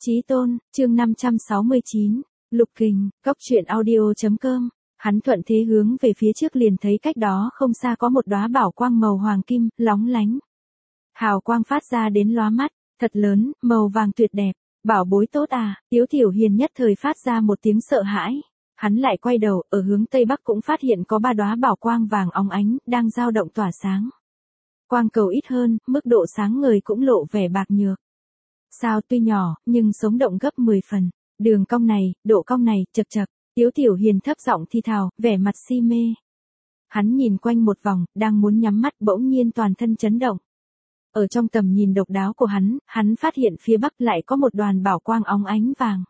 Chí Tôn, chương 569, Lục Kình, Cốc truyện audio.com. Hắn thuận thế hướng về phía trước liền thấy cách đó không xa có một đóa bảo quang màu hoàng kim, lóng lánh. Hào quang phát ra đến lóa mắt, thật lớn, màu vàng tuyệt đẹp, bảo bối tốt à, Tiếu Tiểu Hiền nhất thời phát ra một tiếng sợ hãi. Hắn lại quay đầu, ở hướng tây bắc cũng phát hiện có ba đóa bảo quang vàng óng ánh, đang dao động tỏa sáng. Quang cầu ít hơn, mức độ sáng ngời cũng lộ vẻ bạc nhược. Sao tuy nhỏ, nhưng sống động gấp 10 phần. Đường cong này, độ cong này, chật chật. Tiếu Tiểu Hiền thấp giọng thi thào, vẻ mặt si mê. Hắn nhìn quanh một vòng, đang muốn nhắm mắt bỗng nhiên toàn thân chấn động. Ở trong tầm nhìn độc đáo của hắn phát hiện phía bắc lại có một đoàn bảo quang óng ánh vàng.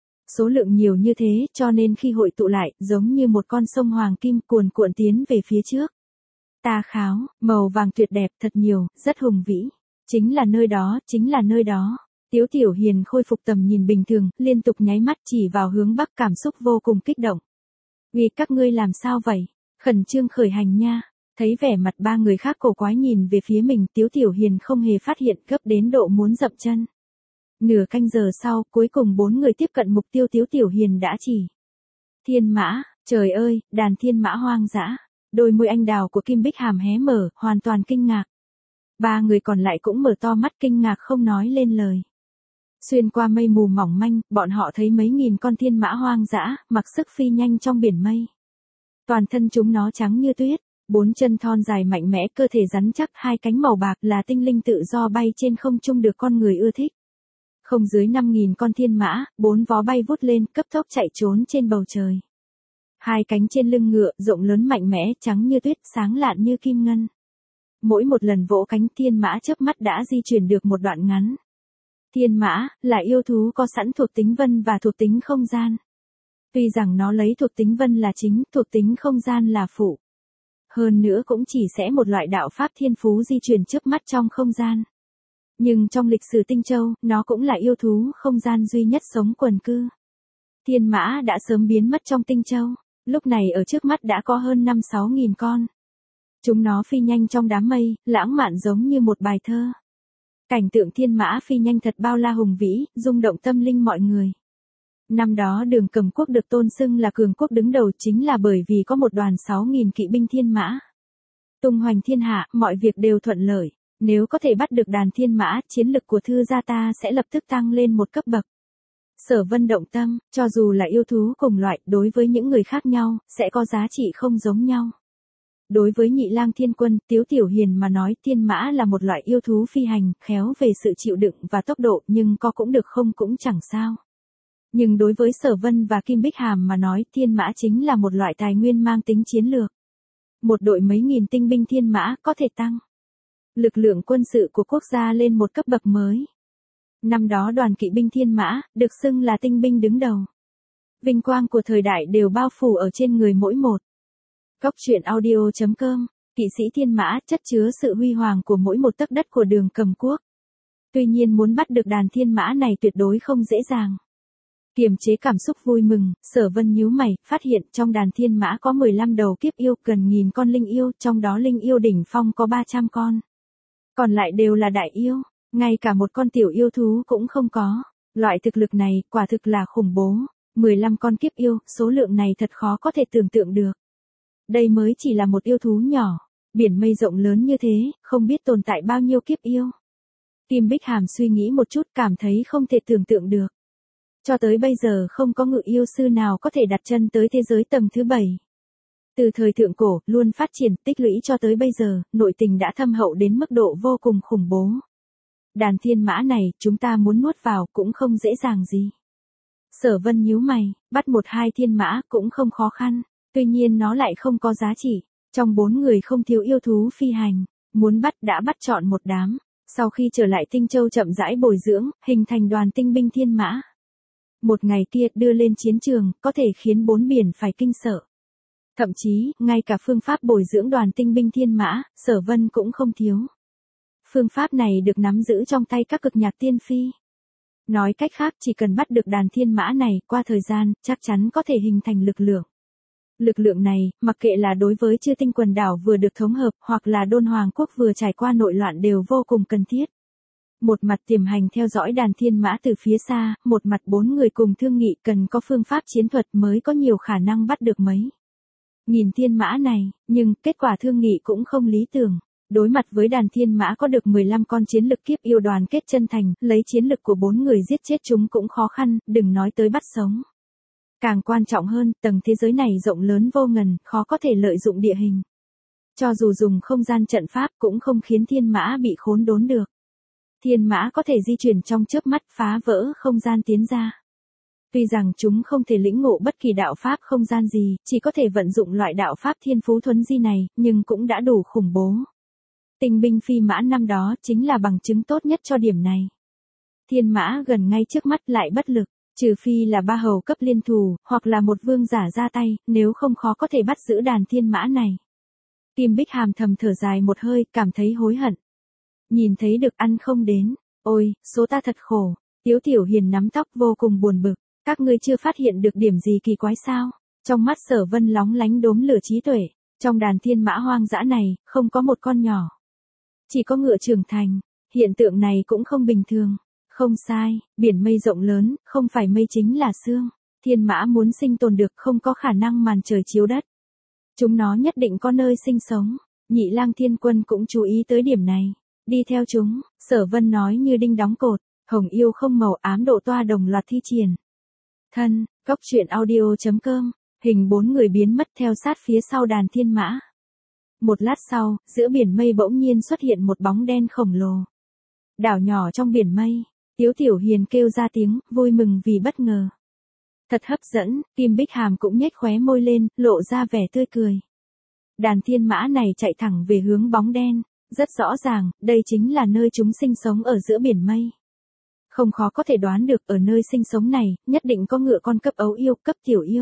Số lượng nhiều như thế cho nên khi hội tụ lại, giống như một con sông hoàng kim cuồn cuộn tiến về phía trước. Ta kháo, màu vàng tuyệt đẹp thật nhiều, rất hùng vĩ. Chính là nơi đó, chính là nơi đó. Tiếu Tiểu Hiền khôi phục tầm nhìn bình thường, liên tục nháy mắt chỉ vào hướng bắc, cảm xúc vô cùng kích động. Vì các ngươi làm sao vậy? Khẩn trương khởi hành nha. Thấy vẻ mặt ba người khác cổ quái nhìn về phía mình, Tiếu Tiểu Hiền không hề phát hiện, gấp đến độ muốn dậm chân. Nửa canh giờ sau, cuối cùng 4 người tiếp cận mục tiêu Tiếu Tiểu Hiền đã chỉ. Thiên mã, trời ơi, đàn thiên mã hoang dã. Đôi môi anh đào của Kim Bích Hàm hé mở, hoàn toàn kinh ngạc. Ba người còn lại cũng mở to mắt kinh ngạc không nói lên lời. Xuyên qua mây mù mỏng manh, bọn họ thấy mấy nghìn con thiên mã hoang dã, mặc sức phi nhanh trong biển mây. Toàn thân chúng nó trắng như tuyết, 4 chân thon dài mạnh mẽ, cơ thể rắn chắc, 2 cánh màu bạc là tinh linh tự do bay trên không trung được con người ưa thích. Không dưới 5.000 con thiên mã, 4 vó bay vút lên, cấp tốc chạy trốn trên bầu trời. 2 cánh trên lưng ngựa, rộng lớn mạnh mẽ, trắng như tuyết, sáng lạn như kim ngân. Mỗi một lần vỗ cánh, thiên mã chớp mắt đã di chuyển được một đoạn ngắn. Thiên mã là yêu thú có sẵn thuộc tính vân và thuộc tính không gian. Tuy rằng nó lấy thuộc tính vân là chính, thuộc tính không gian là phụ. Hơn nữa cũng chỉ sẽ một loại đạo pháp thiên phú di chuyển chớp mắt trong không gian. Nhưng trong lịch sử Tinh Châu, nó cũng là yêu thú không gian duy nhất sống quần cư. Thiên mã đã sớm biến mất trong Tinh Châu, lúc này ở trước mắt đã có hơn 5-6 nghìn con. Chúng nó phi nhanh trong đám mây, lãng mạn giống như một bài thơ. Cảnh tượng thiên mã phi nhanh thật bao la hùng vĩ, rung động tâm linh mọi người. Năm đó Đường Cầm Quốc được tôn xưng là cường quốc đứng đầu chính là bởi vì có một đoàn 6.000 kỵ binh thiên mã. Tung hoành thiên hạ, mọi việc đều thuận lợi. Nếu có thể bắt được đàn thiên mã, chiến lực của thư gia ta sẽ lập tức tăng lên một cấp bậc. Sở Vân động tâm, cho dù là yêu thú cùng loại, đối với những người khác nhau, sẽ có giá trị không giống nhau. Đối với Nhị Lang Thiên Quân, Tiếu Tiểu Hiền mà nói, thiên mã là một loại yêu thú phi hành, khéo về sự chịu đựng và tốc độ, nhưng có cũng được không cũng chẳng sao. Nhưng đối với Sở Vân và Kim Bích Hàm mà nói, thiên mã chính là một loại tài nguyên mang tính chiến lược. Một đội mấy nghìn tinh binh thiên mã có thể tăng lực lượng quân sự của quốc gia lên một cấp bậc mới. Năm đó đoàn kỵ binh thiên mã, được xưng là tinh binh đứng đầu. Vinh quang của thời đại đều bao phủ ở trên người mỗi một. Cốc truyện audio.com, kỵ sĩ thiên mã chất chứa sự huy hoàng của mỗi một tấc đất của Đường Cầm Quốc. Tuy nhiên muốn bắt được đàn thiên mã này tuyệt đối không dễ dàng. Kiềm chế cảm xúc vui mừng, Sở Vân nhíu mày, phát hiện trong đàn thiên mã có 15 đầu kiếp yêu, gần 1000 con linh yêu, trong đó linh yêu đỉnh phong có 300 con. Còn lại đều là đại yêu, ngay cả một con tiểu yêu thú cũng không có. Loại thực lực này quả thực là khủng bố. 15 con kiếp yêu, số lượng này thật khó có thể tưởng tượng được. Đây mới chỉ là một yêu thú nhỏ, biển mây rộng lớn như thế, không biết tồn tại bao nhiêu kiếp yêu. Kim Bích Hàm suy nghĩ một chút, cảm thấy không thể tưởng tượng được. Cho tới bây giờ không có ngự yêu sư nào có thể đặt chân tới thế giới tầng thứ 7. Từ thời thượng cổ, luôn phát triển, tích lũy cho tới bây giờ, nội tình đã thâm hậu đến mức độ vô cùng khủng bố. Đàn thiên mã này, chúng ta muốn nuốt vào cũng không dễ dàng gì. Sở Vân nhíu mày, bắt 1-2 thiên mã cũng không khó khăn, tuy nhiên nó lại không có giá trị. Trong 4 người không thiếu yêu thú phi hành, muốn bắt đã bắt chọn một đám. Sau khi trở lại Tinh Châu chậm rãi bồi dưỡng, hình thành đoàn tinh binh thiên mã. Một ngày kia đưa lên chiến trường, có thể khiến 4 biển phải kinh sợ. Thậm chí, ngay cả phương pháp bồi dưỡng đoàn tinh binh thiên mã, Sở Vân cũng không thiếu. Phương pháp này được nắm giữ trong tay các cực nhạc tiên phi. Nói cách khác, chỉ cần bắt được đàn thiên mã này, qua thời gian, chắc chắn có thể hình thành lực lượng. Lực lượng này, mặc kệ là đối với Chư Tinh quần đảo vừa được thống hợp, hoặc là Đôn Hoàng quốc vừa trải qua nội loạn đều vô cùng cần thiết. Một mặt tiềm hành theo dõi đàn thiên mã từ phía xa, một mặt bốn người cùng thương nghị cần có phương pháp chiến thuật mới có nhiều khả năng bắt được mấy. Nhìn thiên mã này, nhưng kết quả thương nghị cũng không lý tưởng. Đối mặt với đàn thiên mã có được 15 con chiến lực kiếp yêu đoàn kết chân thành, lấy chiến lực của 4 người giết chết chúng cũng khó khăn, đừng nói tới bắt sống. Càng quan trọng hơn, tầng thế giới này rộng lớn vô ngần, khó có thể lợi dụng địa hình. Cho dù dùng không gian trận pháp cũng không khiến thiên mã bị khốn đốn được. Thiên mã có thể di chuyển trong chớp mắt phá vỡ không gian tiến ra. Tuy rằng chúng không thể lĩnh ngộ bất kỳ đạo pháp không gian gì, chỉ có thể vận dụng loại đạo pháp thiên phú thuấn di này, nhưng cũng đã đủ khủng bố. Tinh binh phi mã năm đó chính là bằng chứng tốt nhất cho điểm này. Thiên mã gần ngay trước mắt lại bất lực, trừ phi là ba hầu cấp liên thủ, hoặc là một vương giả ra tay, nếu không khó có thể bắt giữ đàn thiên mã này. Kim Bích Hàm thầm thở dài một hơi, cảm thấy hối hận. Nhìn thấy được ăn không đến, ôi, số ta thật khổ. Tiếu Tiểu Hiền nắm tóc vô cùng buồn bực, các ngươi chưa phát hiện được điểm gì kỳ quái sao? Trong mắt Sở Vân lóng lánh đốm lửa trí tuệ, trong đàn thiên mã hoang dã này, không có một con nhỏ. Chỉ có ngựa trưởng thành, hiện tượng này cũng không bình thường. Không sai, biển mây rộng lớn, không phải mây chính là sương. Thiên mã muốn sinh tồn được không có khả năng màn trời chiếu đất. Chúng nó nhất định có nơi sinh sống. Nhị Lang Thiên Quân cũng chú ý tới điểm này. Đi theo chúng, Sở Vân nói như đinh đóng cột, hồng yêu không màu ám độ toa đồng loạt thi triển. Thân, góc truyện audio.com, hình 4 người biến mất theo sát phía sau đàn thiên mã. Một lát sau, giữa biển mây bỗng nhiên xuất hiện một bóng đen khổng lồ. Đảo nhỏ trong biển mây, Tiếu Tiểu Hiền kêu ra tiếng, vui mừng vì bất ngờ. Thật hấp dẫn, Kim Bích Hàm cũng nhếch khóe môi lên, lộ ra vẻ tươi cười. Đàn thiên mã này chạy thẳng về hướng bóng đen, rất rõ ràng, đây chính là nơi chúng sinh sống ở giữa biển mây. Không khó có thể đoán được ở nơi sinh sống này, nhất định có ngựa con cấp ấu yêu, cấp tiểu yêu.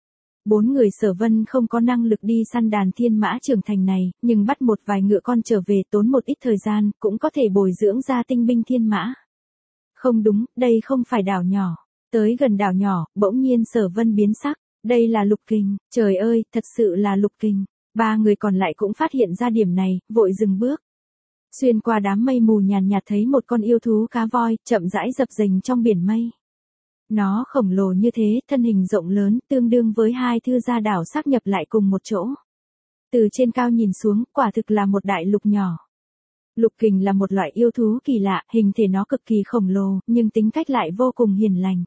4 người Sở Vân không có năng lực đi săn đàn thiên mã trưởng thành này, nhưng bắt một vài ngựa con trở về tốn một ít thời gian, cũng có thể bồi dưỡng ra tinh binh thiên mã. Không đúng, đây không phải đảo nhỏ. Tới gần đảo nhỏ, bỗng nhiên Sở Vân biến sắc, đây là lục kình, trời ơi, thật sự là lục kình. 3 người còn lại cũng phát hiện ra điểm này, vội dừng bước. Xuyên qua đám mây mù nhàn nhạt thấy một con yêu thú cá voi, chậm rãi dập dềnh trong biển mây. Nó khổng lồ như thế, thân hình rộng lớn, tương đương với 2 thư gia đảo sáp nhập lại cùng một chỗ. Từ trên cao nhìn xuống, quả thực là một đại lục nhỏ. Lục kình là một loại yêu thú kỳ lạ, hình thể nó cực kỳ khổng lồ, nhưng tính cách lại vô cùng hiền lành.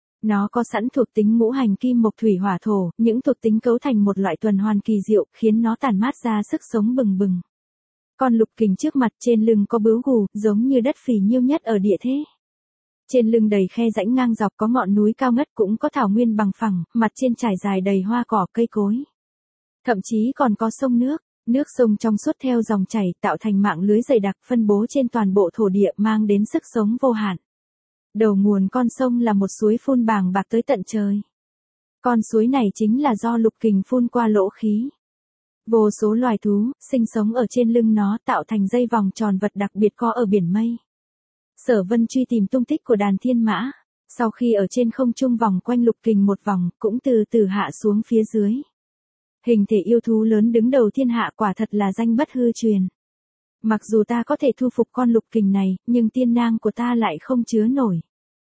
Nó có sẵn thuộc tính ngũ hành kim mộc thủy hỏa thổ, những thuộc tính cấu thành một loại tuần hoàn kỳ diệu, khiến nó tản mát ra sức sống bừng bừng. Con lục kình trước mặt trên lưng có bướu gù, giống như đất phì nhiêu nhất ở địa thế. Trên lưng đầy khe rãnh ngang dọc có ngọn núi cao ngất cũng có thảo nguyên bằng phẳng, mặt trên trải dài đầy hoa cỏ cây cối. Thậm chí còn có sông nước, nước sông trong suốt theo dòng chảy tạo thành mạng lưới dày đặc phân bố trên toàn bộ thổ địa mang đến sức sống vô hạn. Đầu nguồn con sông là một suối phun bàng bạc tới tận trời. Con suối này chính là do lục kình phun qua lỗ khí. Vô số loài thú, sinh sống ở trên lưng nó tạo thành dây vòng tròn vật đặc biệt có ở biển mây. Sở Vân truy tìm tung tích của đàn thiên mã. Sau khi ở trên không trung vòng quanh lục kình một vòng, cũng từ từ hạ xuống phía dưới. Hình thể yêu thú lớn đứng đầu thiên hạ quả thật là danh bất hư truyền. Mặc dù ta có thể thu phục con lục kình này, nhưng tiên nang của ta lại không chứa nổi.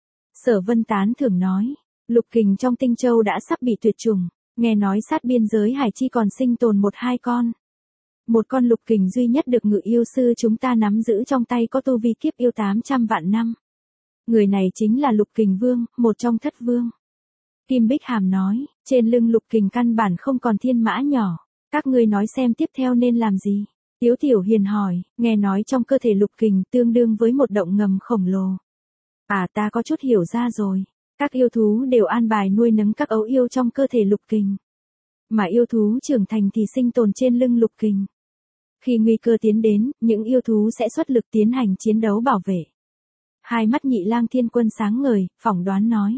Sở Vân tán thưởng nói, lục kình trong Tinh Châu đã sắp bị tuyệt chủng, nghe nói sát biên giới hải chi còn sinh tồn 1-2 con. Một con lục kình duy nhất được ngự yêu sư chúng ta nắm giữ trong tay có tu vi kiếp yêu 800 vạn năm. Người này chính là lục kình vương, một trong thất vương. Kim Bích Hàm nói, trên lưng lục kình căn bản không còn thiên mã nhỏ. Các ngươi nói xem tiếp theo nên làm gì? Tiếu Tiểu Hiền hỏi, nghe nói trong cơ thể lục kình tương đương với một động ngầm khổng lồ. À, ta có chút hiểu ra rồi. Các yêu thú đều an bài nuôi nấng các ấu yêu trong cơ thể lục kình. Mà yêu thú trưởng thành thì sinh tồn trên lưng lục kình. Khi nguy cơ tiến đến, những yêu thú sẽ xuất lực tiến hành chiến đấu bảo vệ. Hai mắt Nhị Lang Thiên Quân sáng ngời, phỏng đoán nói.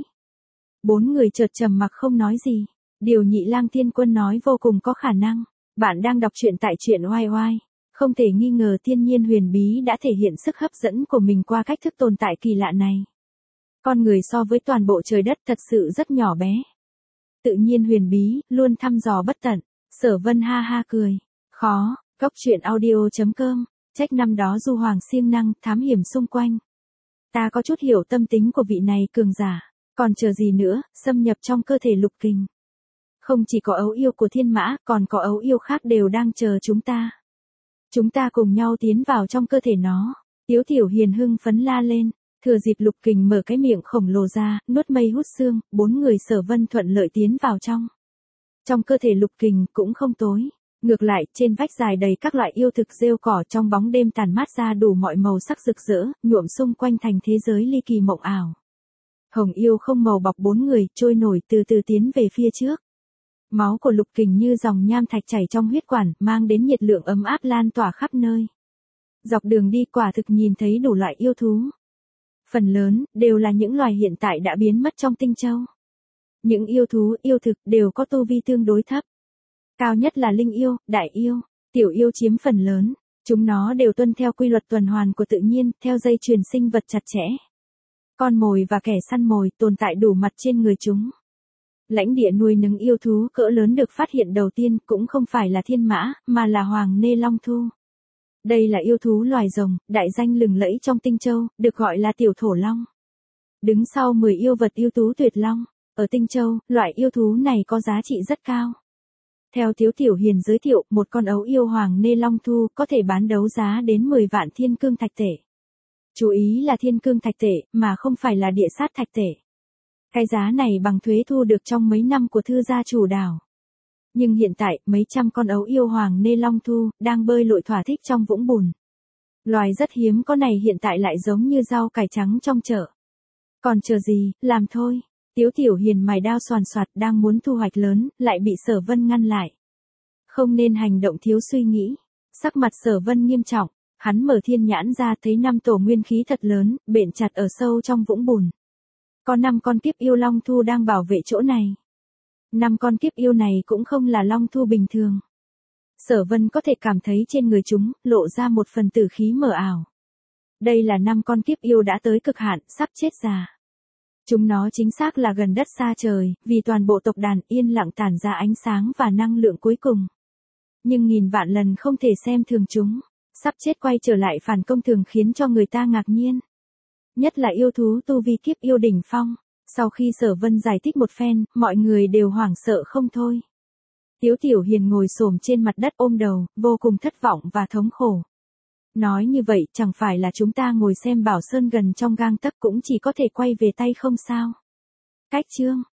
4 người chợt trầm mặc không nói gì. Điều Nhị Lang Thiên Quân nói vô cùng có khả năng. Bạn đang đọc truyện tại truyện oai oai. Không thể nghi ngờ thiên nhiên huyền bí đã thể hiện sức hấp dẫn của mình qua cách thức tồn tại kỳ lạ này. Con người so với toàn bộ trời đất thật sự rất nhỏ bé. Tự nhiên huyền bí, luôn thăm dò bất tận. Sở Vân ha ha cười. Khó, góc truyện audio.com, trách năm đó Du Hoàng siêng năng, thám hiểm xung quanh. Ta có chút hiểu tâm tính của vị này cường giả, còn chờ gì nữa, xâm nhập trong cơ thể Lục Kình. Không chỉ có ấu yêu của thiên mã, còn có ấu yêu khác đều đang chờ chúng ta. Chúng ta cùng nhau tiến vào trong cơ thể nó. Tiếu Tiểu Hiền hưng phấn la lên, thừa dịp Lục Kình mở cái miệng khổng lồ ra, nuốt mây hút xương, 4 người Sở Vân thuận lợi tiến vào trong. Trong cơ thể Lục Kình cũng không tối, ngược lại, trên vách dài đầy các loại yêu thực rêu cỏ trong bóng đêm tàn mát ra đủ mọi màu sắc rực rỡ, nhuộm xung quanh thành thế giới ly kỳ mộng ảo. Hồng yêu không màu bọc 4 người, trôi nổi từ từ tiến về phía trước. Máu của Lục Kình như dòng nham thạch chảy trong huyết quản, mang đến nhiệt lượng ấm áp lan tỏa khắp nơi. Dọc đường đi quả thực nhìn thấy đủ loại yêu thú. Phần lớn, đều là những loài hiện tại đã biến mất trong Tinh Châu. Những yêu thú, yêu thực, đều có tu vi tương đối thấp. Cao nhất là linh yêu, đại yêu, tiểu yêu chiếm phần lớn. Chúng nó đều tuân theo quy luật tuần hoàn của tự nhiên, theo dây chuyền sinh vật chặt chẽ. Con mồi và kẻ săn mồi tồn tại đủ mặt trên người chúng. Lãnh địa nuôi nấng yêu thú cỡ lớn được phát hiện đầu tiên cũng không phải là thiên mã, mà là hoàng nê long thu. Đây là yêu thú loài rồng, đại danh lừng lẫy trong Tinh Châu, được gọi là tiểu thổ long. Đứng sau 10 yêu vật ưu tú tuyệt long, ở Tinh Châu, loại yêu thú này có giá trị rất cao. Theo Tiếu Tiểu Hiền giới thiệu, một con ấu yêu hoàng nê long thu có thể bán đấu giá đến 10 vạn thiên cương thạch tệ. Chú ý là thiên cương thạch tệ, mà không phải là địa sát thạch tệ. Cái giá này bằng thuế thu được trong mấy năm của thư gia chủ đảo. Nhưng hiện tại, mấy trăm con ấu yêu hoàng nê long thu, đang bơi lội thỏa thích trong vũng bùn. Loài rất hiếm có này hiện tại lại giống như rau cải trắng trong chợ. Còn chờ gì, làm thôi. Tiếu Tiểu Hiền mài đao xoàn xoạt đang muốn thu hoạch lớn, lại bị Sở Vân ngăn lại. Không nên hành động thiếu suy nghĩ. Sắc mặt Sở Vân nghiêm trọng, hắn mở thiên nhãn ra thấy 5 tổ nguyên khí thật lớn, bện chặt ở sâu trong vũng bùn. Có 5 con kiếp yêu long thu đang bảo vệ chỗ này. 5 con kiếp yêu này cũng không là long thu bình thường. Sở Vân có thể cảm thấy trên người chúng, lộ ra một phần tử khí mờ ảo. Đây là 5 con kiếp yêu đã tới cực hạn, sắp chết già. Chúng nó chính xác là gần đất xa trời, vì toàn bộ tộc đàn yên lặng tản ra ánh sáng và năng lượng cuối cùng. Nhưng nghìn vạn lần không thể xem thường chúng. Sắp chết quay trở lại phản công thường khiến cho người ta ngạc nhiên. Nhất là yêu thú tu vi kiếp yêu đỉnh phong. Sau khi Sở Vân giải thích một phen, mọi người đều hoảng sợ không thôi. Tiếu Tiểu Hiền ngồi xổm trên mặt đất ôm đầu, vô cùng thất vọng và thống khổ. Nói như vậy, chẳng phải là chúng ta ngồi xem Bảo Sơn gần trong gang tấc cũng chỉ có thể quay về tay không sao? Cách chương